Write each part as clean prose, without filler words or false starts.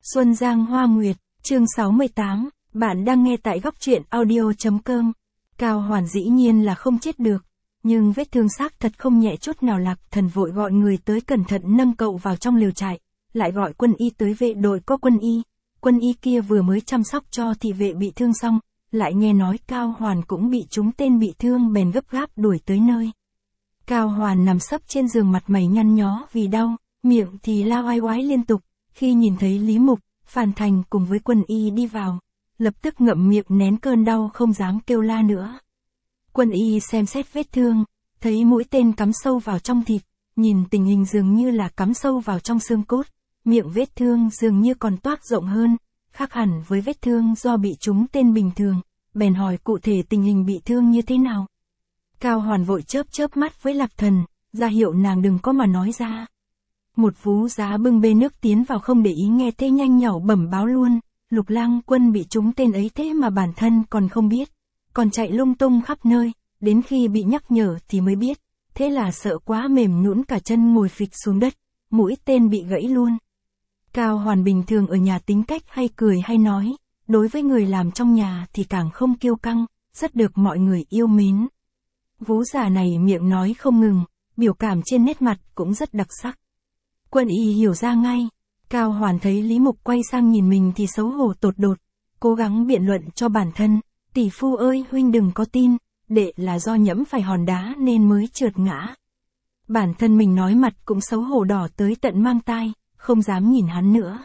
Xuân Giang Hoa Nguyệt, chương 68, bạn đang nghe tại góc truyện audio.com. Cao Hoàn dĩ nhiên là không chết được, nhưng vết thương xác thật không nhẹ chút nào. Lạc Thần vội gọi người tới cẩn thận nâng cậu vào trong lều trại, lại gọi quân y tới. Vệ đội có quân y kia vừa mới chăm sóc cho thị vệ bị thương xong, lại nghe nói Cao Hoàn cũng bị trúng tên bị thương, bèn gấp gáp đuổi tới nơi. Cao Hoàn nằm sấp trên giường, mặt mày nhăn nhó vì đau, miệng thì la oai oái liên tục. Khi nhìn thấy Lý Mục, Phàn Thành cùng với quân y đi vào, lập tức ngậm miệng nén cơn đau không dám kêu la nữa. Quân y xem xét vết thương, thấy mũi tên cắm sâu vào trong thịt, nhìn tình hình dường như là cắm sâu vào trong xương cốt, miệng vết thương dường như còn toác rộng hơn, khác hẳn với vết thương do bị trúng tên bình thường, bèn hỏi cụ thể tình hình bị thương như thế nào. Cao Hoàn vội chớp mắt với Lạc Thần, ra hiệu nàng đừng có mà nói ra. Một vú giá bưng bê nước tiến vào không để ý nghe thế nhanh nhảu bẩm báo luôn, Lục Lang Quân bị trúng tên ấy thế mà bản thân còn không biết, còn chạy lung tung khắp nơi, đến khi bị nhắc nhở thì mới biết, thế là sợ quá mềm nhũn cả chân ngồi phịch xuống đất, mũi tên bị gãy luôn. Cao Hoàn bình thường ở nhà tính cách hay cười hay nói, đối với người làm trong nhà thì càng không kiêu căng, rất được mọi người yêu mến. Vú già này miệng nói không ngừng, biểu cảm trên nét mặt cũng rất đặc sắc. Quân y hiểu ra ngay. Cao Hoàn thấy Lý Mục quay sang nhìn mình thì xấu hổ tột đột, cố gắng biện luận cho bản thân, tỷ phu ơi huynh đừng có tin, đệ là do nhẫm phải hòn đá nên mới trượt ngã. Bản thân mình nói mặt cũng xấu hổ đỏ tới tận mang tai, không dám nhìn hắn nữa.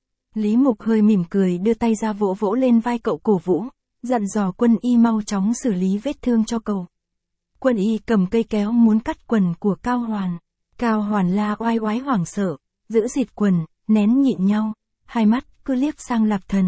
Lý Mục hơi mỉm cười đưa tay ra vỗ vỗ lên vai cậu cổ vũ, dặn dò quân y mau chóng xử lý vết thương cho cậu. Quân y cầm cây kéo muốn cắt quần của Cao Hoàn. Cao Hoàn la oai oái hoảng sợ, giữ dịt quần, nén nhịn nhau, hai mắt cứ liếc sang Lạc Thần.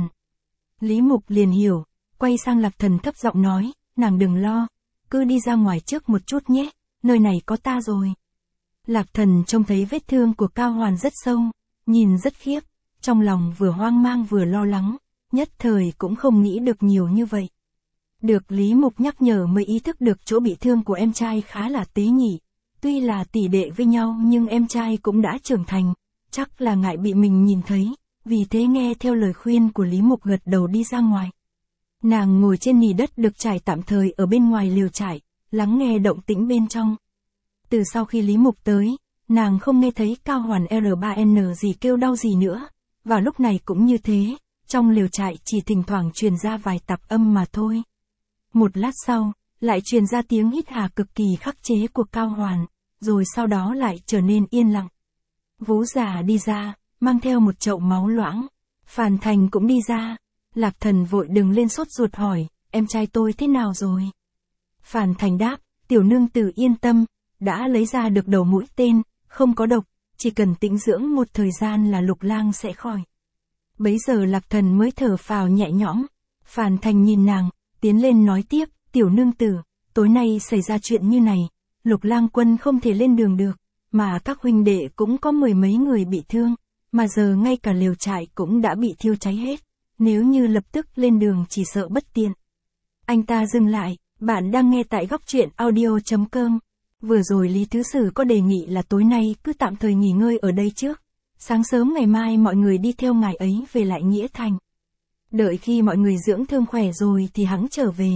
Lý Mục liền hiểu, quay sang Lạc Thần thấp giọng nói, nàng đừng lo, cứ đi ra ngoài trước một chút nhé, nơi này có ta rồi. Lạc Thần trông thấy vết thương của Cao Hoàn rất sâu, nhìn rất khiếp, trong lòng vừa hoang mang vừa lo lắng, nhất thời cũng không nghĩ được nhiều như vậy. Được Lý Mục nhắc nhở mới ý thức được chỗ bị thương của em trai khá là tế nhị. Tuy là tỷ đệ với nhau nhưng em trai cũng đã trưởng thành, chắc là ngại bị mình nhìn thấy, vì thế nghe theo lời khuyên của Lý Mục gật đầu đi ra ngoài. Nàng ngồi trên nền đất được trải tạm thời ở bên ngoài lều trại, lắng nghe động tĩnh bên trong. Từ sau khi Lý Mục tới, nàng không nghe thấy Cao Hoàn R3N gì kêu đau gì nữa, vào lúc này cũng như thế, trong lều trại chỉ thỉnh thoảng truyền ra vài tạp âm mà thôi. Một lát sau, lại truyền ra tiếng hít hà cực kỳ khắc chế của Cao Hoàn, rồi sau đó lại trở nên yên lặng. Vú già đi ra, mang theo một chậu máu loãng. Phàn Thành cũng đi ra. Lạc Thần vội đừng lên sốt ruột hỏi, em trai tôi thế nào rồi? Phàn Thành đáp, tiểu nương tử yên tâm, đã lấy ra được đầu mũi tên, không có độc, chỉ cần tĩnh dưỡng một thời gian là Lục Lang sẽ khỏi. Bấy giờ Lạc Thần mới thở phào nhẹ nhõm. Phàn Thành nhìn nàng, tiến lên nói tiếp, tiểu nương tử, tối nay xảy ra chuyện như này, Lục Lang Quân không thể lên đường được, mà các huynh đệ cũng có mười mấy người bị thương, mà giờ ngay cả lều trại cũng đã bị thiêu cháy hết, nếu như lập tức lên đường chỉ sợ bất tiện. Anh ta dừng lại, bạn đang nghe tại góc truyện audio.com. Vừa rồi Lý Thứ Sử có đề nghị là tối nay cứ tạm thời nghỉ ngơi ở đây trước, sáng sớm ngày mai mọi người đi theo ngài ấy về lại Nghĩa Thành. Đợi khi mọi người dưỡng thương khỏe rồi thì hắn trở về.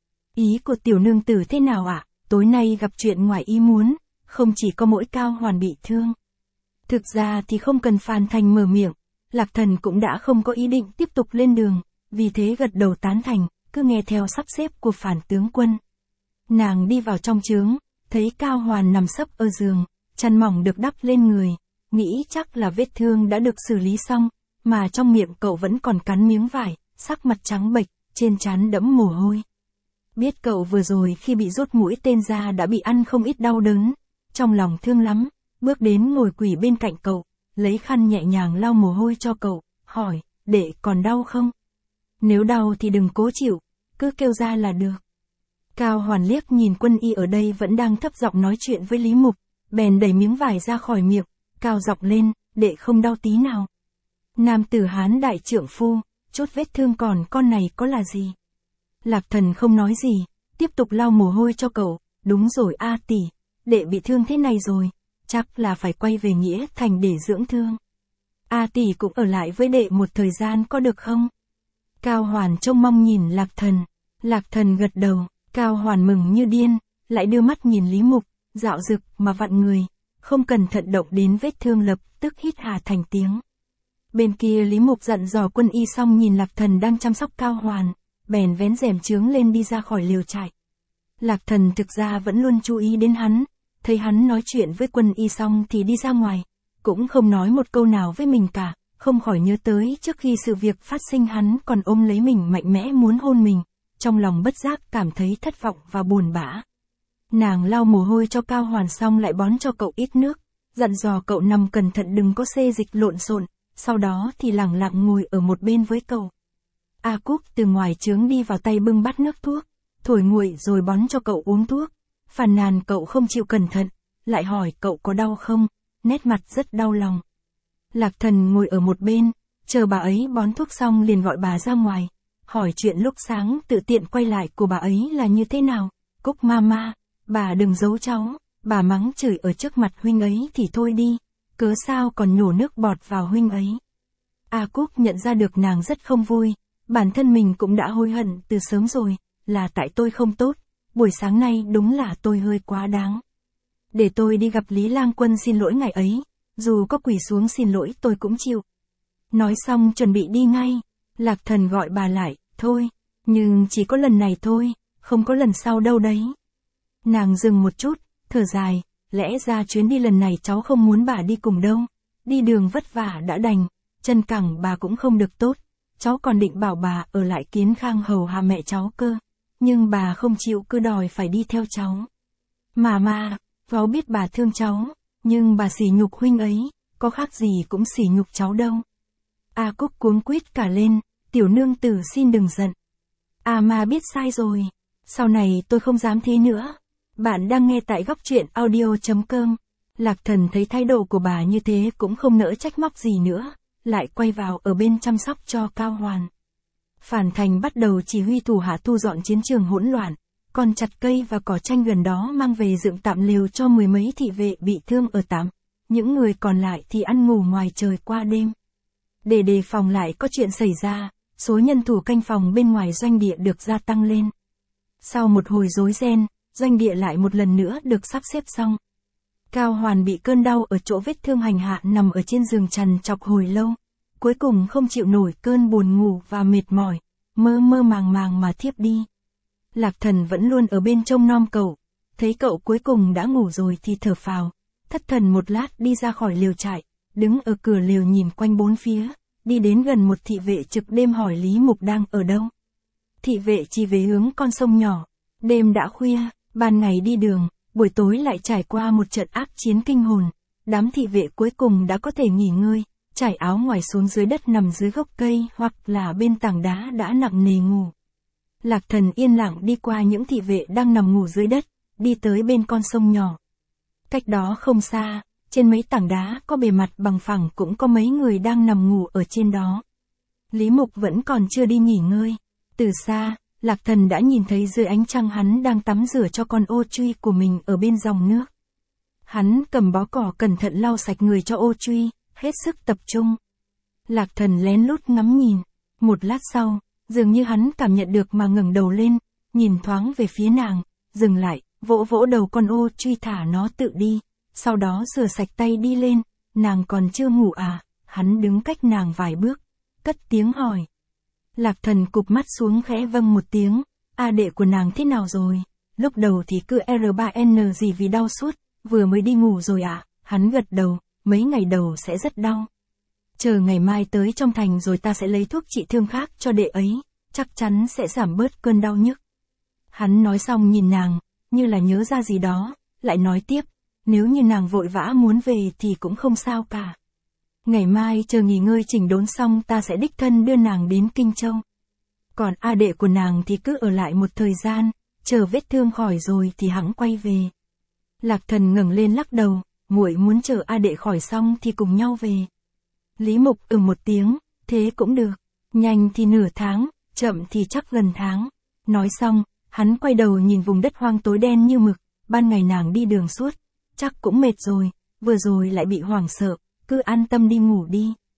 Ý của tiểu nương tử thế nào ạ? Tối nay gặp chuyện ngoài ý muốn, không chỉ có mỗi Cao Hoàn bị thương. Thực ra thì không cần Phàn Thành mở miệng, Lạc Thần cũng đã không có ý định tiếp tục lên đường, vì thế gật đầu tán thành, cứ nghe theo sắp xếp của Phàn tướng quân. Nàng đi vào trong trướng, thấy Cao Hoàn nằm sấp ở giường, chăn mỏng được đắp lên người, nghĩ chắc là vết thương đã được xử lý xong, mà trong miệng cậu vẫn còn cắn miếng vải, sắc mặt trắng bệch, trên trán đẫm mồ hôi. Biết cậu vừa rồi khi bị rút mũi tên ra đã bị ăn không ít đau đớn, trong lòng thương lắm, bước đến ngồi quỳ bên cạnh cậu, lấy khăn nhẹ nhàng lau mồ hôi cho cậu, hỏi, đệ còn đau không? Nếu đau thì đừng cố chịu, cứ kêu ra là được. Cao Hoàn liếc nhìn quân y ở đây vẫn đang thấp giọng nói chuyện với Lý Mục, bèn đẩy miếng vải ra khỏi miệng, cao giọng lên, đệ không đau tí nào. Nam tử Hán đại trượng phu, chút vết thương còn con này có là gì? Lạc Thần không nói gì, tiếp tục lau mồ hôi cho cậu, đúng rồi a tỷ, đệ bị thương thế này rồi, chắc là phải quay về Nghĩa Thành để dưỡng thương. A tỷ cũng ở lại với đệ một thời gian có được không? Cao Hoàn trông mong nhìn Lạc Thần. Lạc Thần gật đầu, Cao Hoàn mừng như điên, lại đưa mắt nhìn Lý Mục, dạo dực mà vặn người, không cẩn thận động đến vết thương lập tức hít hà thành tiếng. Bên kia Lý Mục dặn dò Quân Y xong nhìn Lạc Thần đang chăm sóc Cao Hoàn, bèn vén rèm chướng lên đi ra khỏi liều trại. Lạc Thần thực ra vẫn luôn chú ý đến hắn, thấy hắn nói chuyện với Quân Y xong thì đi ra ngoài, cũng không nói một câu nào với mình cả, không khỏi nhớ tới trước khi sự việc phát sinh hắn còn ôm lấy mình mạnh mẽ muốn hôn mình, trong lòng bất giác cảm thấy thất vọng và buồn bã. Nàng lau mồ hôi cho Cao Hoàn xong lại bón cho cậu ít nước, dặn dò cậu nằm cẩn thận đừng có xê dịch lộn xộn, sau đó thì lẳng lặng ngồi ở một bên với cậu. A Cúc từ ngoài trướng đi vào tay bưng bát nước thuốc, thổi nguội rồi bón cho cậu uống thuốc, phàn nàn cậu không chịu cẩn thận, lại hỏi cậu có đau không, nét mặt rất đau lòng. Lạc Thần ngồi ở một bên, chờ bà ấy bón thuốc xong liền gọi bà ra ngoài, hỏi chuyện lúc sáng tự tiện quay lại của bà ấy là như thế nào. Cúc mama, bà đừng giấu cháu, bà mắng chửi ở trước mặt huynh ấy thì thôi đi, cớ sao còn nhổ nước bọt vào huynh ấy. A Cúc nhận ra được nàng rất không vui, bản thân mình cũng đã hối hận từ sớm rồi, là tại tôi không tốt, buổi sáng nay đúng là tôi hơi quá đáng. Để tôi đi gặp Lý Lang Quân xin lỗi ngày ấy, dù có quỳ xuống xin lỗi tôi cũng chịu. Nói xong chuẩn bị đi ngay, Lạc Thần gọi bà lại, thôi, nhưng chỉ có lần này thôi, không có lần sau đâu đấy. Nàng dừng một chút, thở dài, lẽ ra chuyến đi lần này cháu không muốn bà đi cùng đâu, đi đường vất vả đã đành, chân cẳng bà cũng không được tốt, cháu còn định bảo bà ở lại Kiến Khang hầu hạ mẹ cháu cơ, nhưng bà không chịu cứ đòi phải đi theo cháu. Mà, cháu biết bà thương cháu, nhưng bà sỉ nhục huynh ấy, có khác gì cũng sỉ nhục cháu đâu. A Cúc cuống quýt cả lên, tiểu nương tử xin đừng giận. Ma biết sai rồi, sau này tôi không dám thế nữa. Bạn đang nghe tại góc truyện audio.com. Lạc Thần thấy thái độ của bà như thế cũng không nỡ trách móc gì nữa, lại quay vào ở bên chăm sóc cho Cao Hoàn. Phản Thành bắt đầu chỉ huy thủ hạ thu dọn chiến trường hỗn loạn, còn chặt cây và cỏ tranh gần đó mang về dựng tạm lều cho mười mấy thị vệ bị thương ở tạm, những người còn lại thì ăn ngủ ngoài trời qua đêm. Để đề phòng lại có chuyện xảy ra, số nhân thủ canh phòng bên ngoài doanh địa được gia tăng lên. Sau một hồi rối ren, doanh địa lại một lần nữa được sắp xếp xong. Cao Hoàn bị cơn đau ở chỗ vết thương hành hạ nằm ở trên giường trằn trọc hồi lâu, cuối cùng không chịu nổi cơn buồn ngủ và mệt mỏi, mơ mơ màng màng mà thiếp đi. Lạc Thần vẫn luôn ở bên trông nom cậu, thấy cậu cuối cùng đã ngủ rồi thì thở phào, thất thần một lát đi ra khỏi liều trại, đứng ở cửa liều nhìn quanh bốn phía, đi đến gần một thị vệ trực đêm hỏi Lý Mục đang ở đâu. Thị vệ chỉ về hướng con sông nhỏ, đêm đã khuya, ban ngày đi đường, buổi tối lại trải qua một trận ác chiến kinh hồn, đám thị vệ cuối cùng đã có thể nghỉ ngơi, trải áo ngoài xuống dưới đất nằm dưới gốc cây hoặc là bên tảng đá đã nặng nề ngủ. Lạc Thần yên lặng đi qua những thị vệ đang nằm ngủ dưới đất, đi tới bên con sông nhỏ. Cách đó không xa, trên mấy tảng đá có bề mặt bằng phẳng cũng có mấy người đang nằm ngủ ở trên đó. Lý Mục vẫn còn chưa đi nghỉ ngơi. Từ xa, Lạc Thần đã nhìn thấy dưới ánh trăng hắn đang tắm rửa cho con ô truy của mình ở bên dòng nước. Hắn cầm bó cỏ cẩn thận lau sạch người cho ô truy, hết sức tập trung. Lạc Thần lén lút ngắm nhìn. Một lát sau, dường như hắn cảm nhận được mà ngẩng đầu lên, nhìn thoáng về phía nàng, dừng lại, vỗ vỗ đầu con ô truy thả nó tự đi, sau đó rửa sạch tay đi lên, nàng còn chưa ngủ à, hắn đứng cách nàng vài bước, cất tiếng hỏi. Lạc Thần cụp mắt xuống khẽ vâng một tiếng, đệ của nàng thế nào rồi, lúc đầu thì cứ R3N gì vì đau suốt, vừa mới đi ngủ rồi à, hắn gật đầu, mấy ngày đầu sẽ rất đau. Chờ ngày mai tới trong thành rồi ta sẽ lấy thuốc trị thương khác cho đệ ấy, chắc chắn sẽ giảm bớt cơn đau nhức. Hắn nói xong nhìn nàng, như là nhớ ra gì đó, lại nói tiếp, nếu như nàng vội vã muốn về thì cũng không sao cả. Ngày mai chờ nghỉ ngơi chỉnh đốn xong ta sẽ đích thân đưa nàng đến Kinh Châu. Còn đệ của nàng thì cứ ở lại một thời gian, chờ vết thương khỏi rồi thì hẵng quay về. Lạc Thần ngẩng lên lắc đầu, muội muốn chờ đệ khỏi xong thì cùng nhau về. Lý Mục một tiếng, thế cũng được, nhanh thì nửa tháng, chậm thì chắc gần tháng. Nói xong, hắn quay đầu nhìn vùng đất hoang tối đen như mực, ban ngày nàng đi đường suốt, chắc cũng mệt rồi, vừa rồi lại bị hoảng sợ, cứ an tâm đi ngủ đi.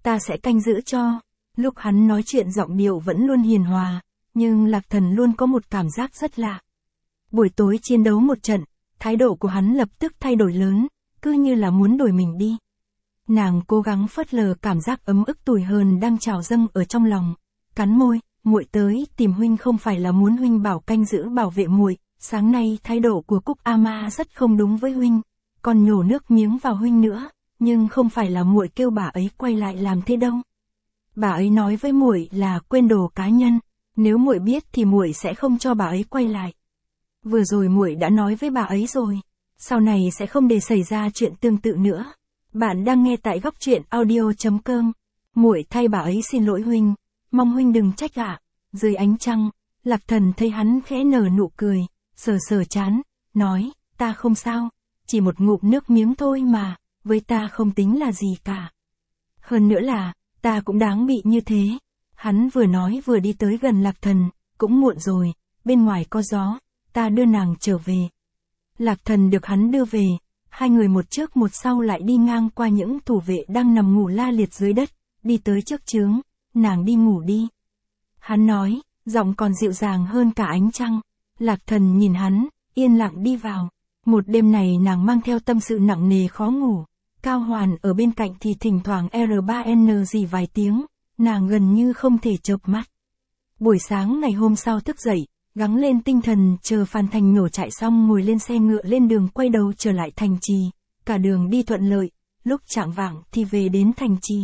ta sẽ canh giữ cho. Lúc hắn nói chuyện giọng điệu vẫn luôn hiền hòa, nhưng Lạc Thần luôn có một cảm giác rất lạ. Buổi tối chiến đấu một trận, thái độ của hắn lập tức thay đổi lớn, cứ như là muốn đuổi mình đi. Nàng cố gắng phớt lờ cảm giác ấm ức tủi hờn đang trào dâng ở trong lòng, cắn môi, muội tới tìm huynh không phải là muốn huynh bảo canh giữ bảo vệ muội. Sáng nay thái độ của Cúc Ama rất không đúng với huynh, còn nhổ nước miếng vào huynh nữa, nhưng không phải là muội kêu bà ấy quay lại làm thế đâu. Bà ấy nói với muội là quên đồ cá nhân, nếu muội biết thì muội sẽ không cho bà ấy quay lại. Vừa rồi muội đã nói với bà ấy rồi, sau này sẽ không để xảy ra chuyện tương tự nữa. Bạn đang nghe tại góc truyện audio.com. Muội thay bà ấy xin lỗi huynh, mong huynh đừng trách ạ. Dưới ánh trăng, Lạc Thần thấy hắn khẽ nở nụ cười, sờ sờ trán, nói, ta không sao, chỉ một ngụm nước miếng thôi mà, với ta không tính là gì cả. Hơn nữa là, ta cũng đáng bị như thế. Hắn vừa nói vừa đi tới gần Lạc Thần, cũng muộn rồi, bên ngoài có gió, ta đưa nàng trở về. Lạc Thần được hắn đưa về, hai người một trước một sau lại đi ngang qua những thủ vệ đang nằm ngủ la liệt dưới đất, đi tới trước trướng, nàng đi ngủ đi. Hắn nói, giọng còn dịu dàng hơn cả ánh trăng. Lạc Thần nhìn hắn, yên lặng đi vào. Một đêm này nàng mang theo tâm sự nặng nề khó ngủ. Cao Hoàn ở bên cạnh thì thỉnh thoảng R3N gì vài tiếng, nàng gần như không thể chợp mắt. Buổi sáng ngày hôm sau thức dậy, gắng lên tinh thần chờ Phan Thành nhổ chạy xong ngồi lên xe ngựa lên đường quay đầu trở lại thành trì. Cả đường đi thuận lợi, lúc chạng vạng thì về đến thành trì.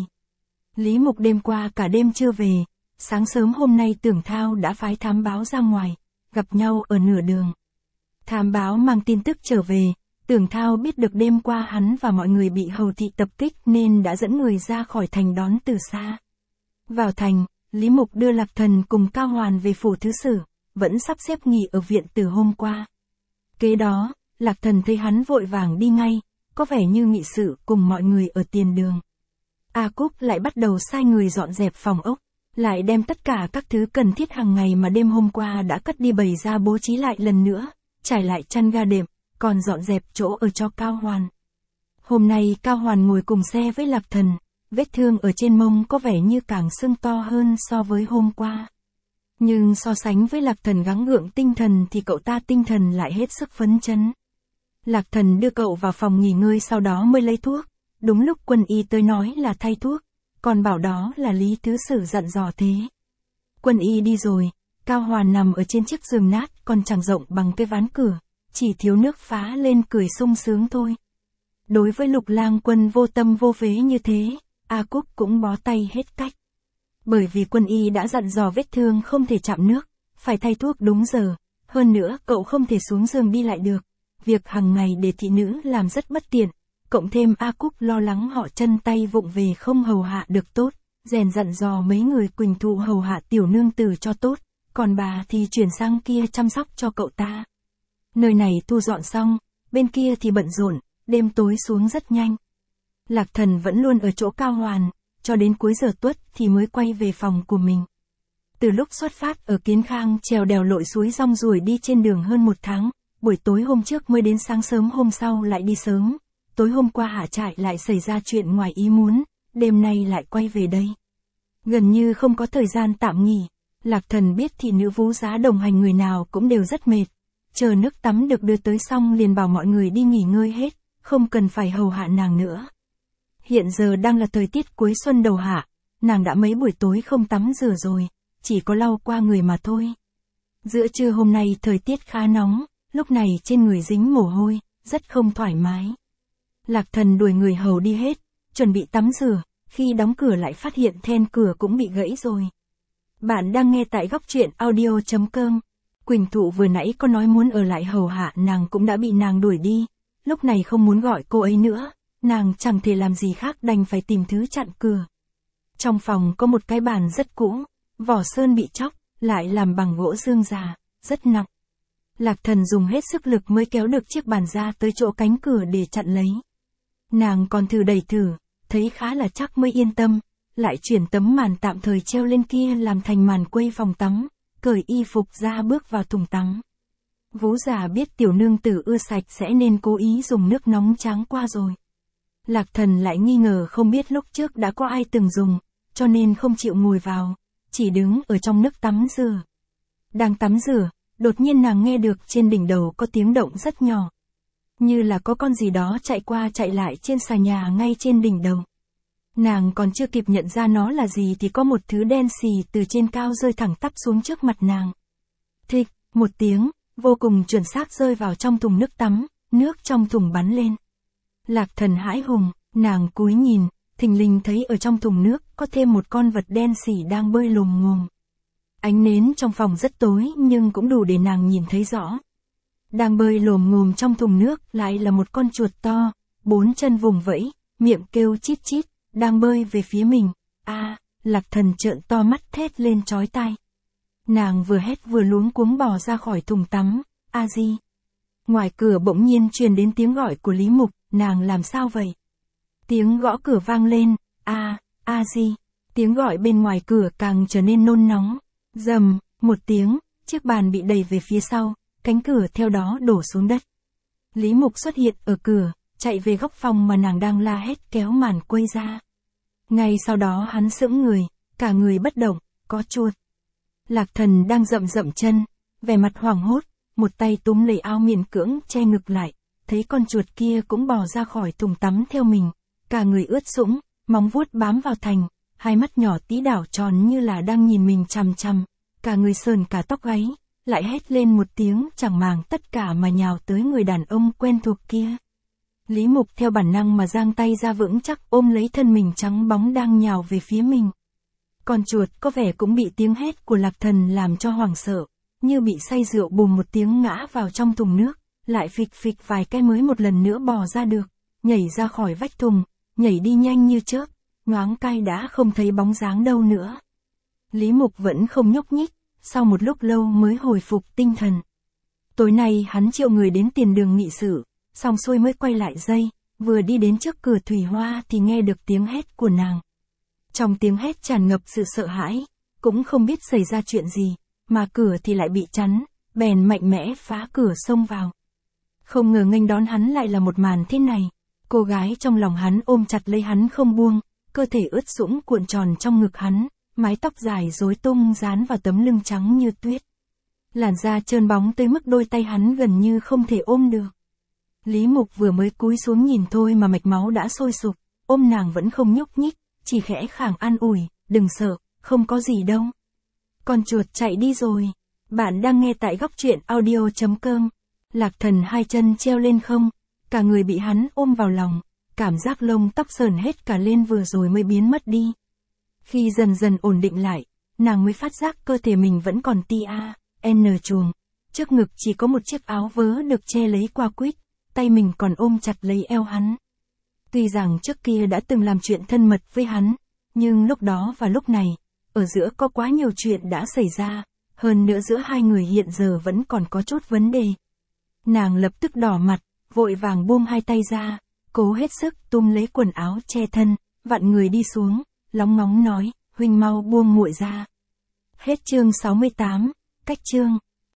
Lý Mục đêm qua cả đêm chưa về, sáng sớm hôm nay Tưởng Thao đã phái thám báo ra ngoài, gặp nhau ở nửa đường. Thám báo mang tin tức trở về, Tưởng Thao biết được đêm qua hắn và mọi người bị Hầu thị tập kích nên đã dẫn người ra khỏi thành đón từ xa. Vào thành, Lý Mục đưa Lạc Thần cùng Cao Hoàn về phủ thứ sử, vẫn sắp xếp nghỉ ở viện từ hôm qua. Kế đó, Lạc Thần thấy hắn vội vàng đi ngay, có vẻ như nghị sự cùng mọi người ở tiền đường. A Cúc lại bắt đầu sai người dọn dẹp phòng ốc, lại đem tất cả các thứ cần thiết hàng ngày mà đêm hôm qua đã cất đi bày ra bố trí lại lần nữa, trải lại chăn ga đệm, còn dọn dẹp chỗ ở cho Cao Hoàn. Hôm nay Cao Hoàn ngồi cùng xe với Lạc Thần, vết thương ở trên mông có vẻ như càng sưng to hơn so với hôm qua. Nhưng so sánh với Lạc Thần gắng gượng tinh thần thì cậu ta tinh thần lại hết sức phấn chấn. Lạc Thần đưa cậu vào phòng nghỉ ngơi sau đó mới lấy thuốc, đúng lúc Quân Y tới nói là thay thuốc, còn bảo đó là Lý Thứ Sử dặn dò thế. Quân Y đi rồi, Cao Hoàn nằm ở trên chiếc giường nát còn chẳng rộng bằng cái ván cửa, chỉ thiếu nước phá lên cười sung sướng thôi. Đối với Lục Lang Quân vô tâm vô phế như thế, A Cúc cũng bó tay hết cách. Bởi vì Quân Y đã dặn dò vết thương không thể chạm nước, phải thay thuốc đúng giờ, hơn nữa cậu không thể xuống giường đi lại được. Việc hàng ngày để thị nữ làm rất bất tiện, cộng thêm A Cúc lo lắng họ chân tay vụng về không hầu hạ được tốt, rèn dặn dò mấy người Quỳnh Thụ hầu hạ tiểu nương tử cho tốt, còn bà thì chuyển sang kia chăm sóc cho cậu ta. Nơi này thu dọn xong, bên kia thì bận rộn, đêm tối xuống rất nhanh. Lạc Thần vẫn luôn ở chỗ Cao Hoàn, cho đến cuối giờ tuất thì mới quay về phòng của mình. Từ lúc xuất phát ở Kiến Khang trèo đèo lội suối rong ruổi đi trên đường hơn 1 tháng, buổi tối hôm trước mới đến sáng sớm hôm sau lại đi sớm, tối hôm qua hạ trại lại xảy ra chuyện ngoài ý muốn, đêm nay lại quay về đây. Gần như không có thời gian tạm nghỉ, Lạc Thần biết thị nữ Vú Giá đồng hành người nào cũng đều rất mệt, chờ nước tắm được đưa tới xong liền bảo mọi người đi nghỉ ngơi hết, không cần phải hầu hạ nàng nữa. Hiện giờ đang là thời tiết cuối xuân đầu hạ, nàng đã mấy buổi tối không tắm rửa rồi, chỉ có lau qua người mà thôi. Giữa trưa hôm nay thời tiết khá nóng, lúc này trên người dính mồ hôi, rất không thoải mái. Lạc Thần đuổi người hầu đi hết, chuẩn bị tắm rửa, khi đóng cửa lại phát hiện then cửa cũng bị gãy rồi. Bạn đang nghe tại góc truyện audio.com. Quỳnh Thụ vừa nãy có nói muốn ở lại hầu hạ nàng cũng đã bị nàng đuổi đi, lúc này không muốn gọi cô ấy nữa, nàng chẳng thể làm gì khác đành phải tìm thứ chặn cửa. Trong phòng có một cái bàn rất cũ, vỏ sơn bị chóc, lại làm bằng gỗ dương già, rất nặng. Lạc Thần dùng hết sức lực mới kéo được chiếc bàn ra tới chỗ cánh cửa để chặn lấy. Nàng còn thử đẩy thử, thấy khá là chắc mới yên tâm, lại chuyển tấm màn tạm thời treo lên kia làm thành màn quây phòng tắm, cởi y phục ra bước vào thùng tắm. Vú già biết tiểu nương tử ưa sạch sẽ nên cố ý dùng nước nóng tráng qua rồi. Lạc Thần lại nghi ngờ không biết lúc trước đã có ai từng dùng, cho nên không chịu ngồi vào, chỉ đứng ở trong nước tắm rửa. Đang tắm rửa, đột nhiên nàng nghe được trên đỉnh đầu có tiếng động rất nhỏ. Như là có con gì đó chạy qua chạy lại trên xà nhà ngay trên đỉnh đầu. Nàng còn chưa kịp nhận ra nó là gì thì có một thứ đen xì từ trên cao rơi thẳng tắp xuống trước mặt nàng. Thịch, một tiếng, vô cùng chuẩn xác rơi vào trong thùng nước tắm, nước trong thùng bắn lên. Lạc Thần hãi hùng, nàng cúi nhìn, thình lình thấy ở trong thùng nước có thêm một con vật đen xỉ đang bơi lồm ngồm. Ánh nến trong phòng rất tối nhưng cũng đủ để nàng nhìn thấy rõ. Đang bơi lồm ngồm trong thùng nước lại là một con chuột to, 4 chân vùng vẫy, miệng kêu chít chít, đang bơi về phía mình. Lạc Thần trợn to mắt thét lên chói tai. Nàng vừa hét vừa luống cuống bò ra khỏi thùng tắm. A Di. Ngoài cửa bỗng nhiên truyền đến tiếng gọi của Lý Mục, nàng làm sao vậy? Tiếng gõ cửa vang lên. A Di. Tiếng gọi bên ngoài cửa càng trở nên nôn nóng. Rầm, một tiếng, chiếc bàn bị đẩy về phía sau, cánh cửa theo đó đổ xuống đất. Lý Mục xuất hiện ở cửa, chạy về góc phòng mà nàng đang la hét kéo màn quây ra. Ngay sau đó hắn sững người, cả người bất động, có chuột. Lạc Thần đang dậm chân, vẻ mặt hoảng hốt, một tay túm lấy áo miễn cưỡng che ngực lại, thấy con chuột kia cũng bò ra khỏi thùng tắm theo mình, cả người ướt sũng, móng vuốt bám vào thành, hai mắt nhỏ tí đảo tròn như là đang nhìn mình chằm chằm, cả người sờn cả tóc gáy, lại hét lên một tiếng chẳng màng tất cả mà nhào tới người đàn ông quen thuộc kia. Lý Mục theo bản năng mà giang tay ra vững chắc ôm lấy thân mình trắng bóng đang nhào về phía mình. Con chuột có vẻ cũng bị tiếng hét của Lạc Thần làm cho hoảng sợ, như bị say rượu bùm một tiếng ngã vào trong thùng nước, lại phịch phịch vài cái mới một lần nữa bò ra được, nhảy ra khỏi vách thùng, nhảy đi nhanh như chớp, nhoáng cái đã không thấy bóng dáng đâu nữa. Lý Mục vẫn không nhúc nhích, sau một lúc lâu mới hồi phục tinh thần. Tối nay hắn triệu người đến tiền đường nghị sự, xong xuôi mới quay lại dây, vừa đi đến trước cửa thủy hoa thì nghe được tiếng hét của nàng. Trong tiếng hét tràn ngập sự sợ hãi, cũng không biết xảy ra chuyện gì, mà cửa thì lại bị chắn, bèn mạnh mẽ phá cửa xông vào. Không ngờ nghênh đón hắn lại là một màn thế này, cô gái trong lòng hắn ôm chặt lấy hắn không buông, cơ thể ướt sũng cuộn tròn trong ngực hắn, mái tóc dài rối tung dán vào tấm lưng trắng như tuyết. Làn da trơn bóng tới mức đôi tay hắn gần như không thể ôm được. Lý Mục vừa mới cúi xuống nhìn thôi mà mạch máu đã sôi sục, ôm nàng vẫn không nhúc nhích, chỉ khẽ khàng an ủi, đừng sợ, không có gì đâu. Con chuột chạy đi rồi. Bạn đang nghe tại góc truyện audio.com. Lạc Thần hai chân treo lên không, cả người bị hắn ôm vào lòng, cảm giác lông tóc sờn hết cả lên vừa rồi mới biến mất đi. Khi dần dần ổn định lại, nàng mới phát giác cơ thể mình vẫn còn N chuồng, trước ngực chỉ có một chiếc áo vớ được che lấy qua quýt, tay mình còn ôm chặt lấy eo hắn. Tuy rằng trước kia đã từng làm chuyện thân mật với hắn, nhưng lúc đó và lúc này, ở giữa có quá nhiều chuyện đã xảy ra, hơn nữa giữa hai người hiện giờ vẫn còn có chút vấn đề. Nàng lập tức đỏ mặt, vội vàng buông hai tay ra, cố hết sức túm lấy quần áo che thân, vặn người đi xuống, lóng ngóng nói, huynh mau buông muội ra. Hết chương 68, cách chương.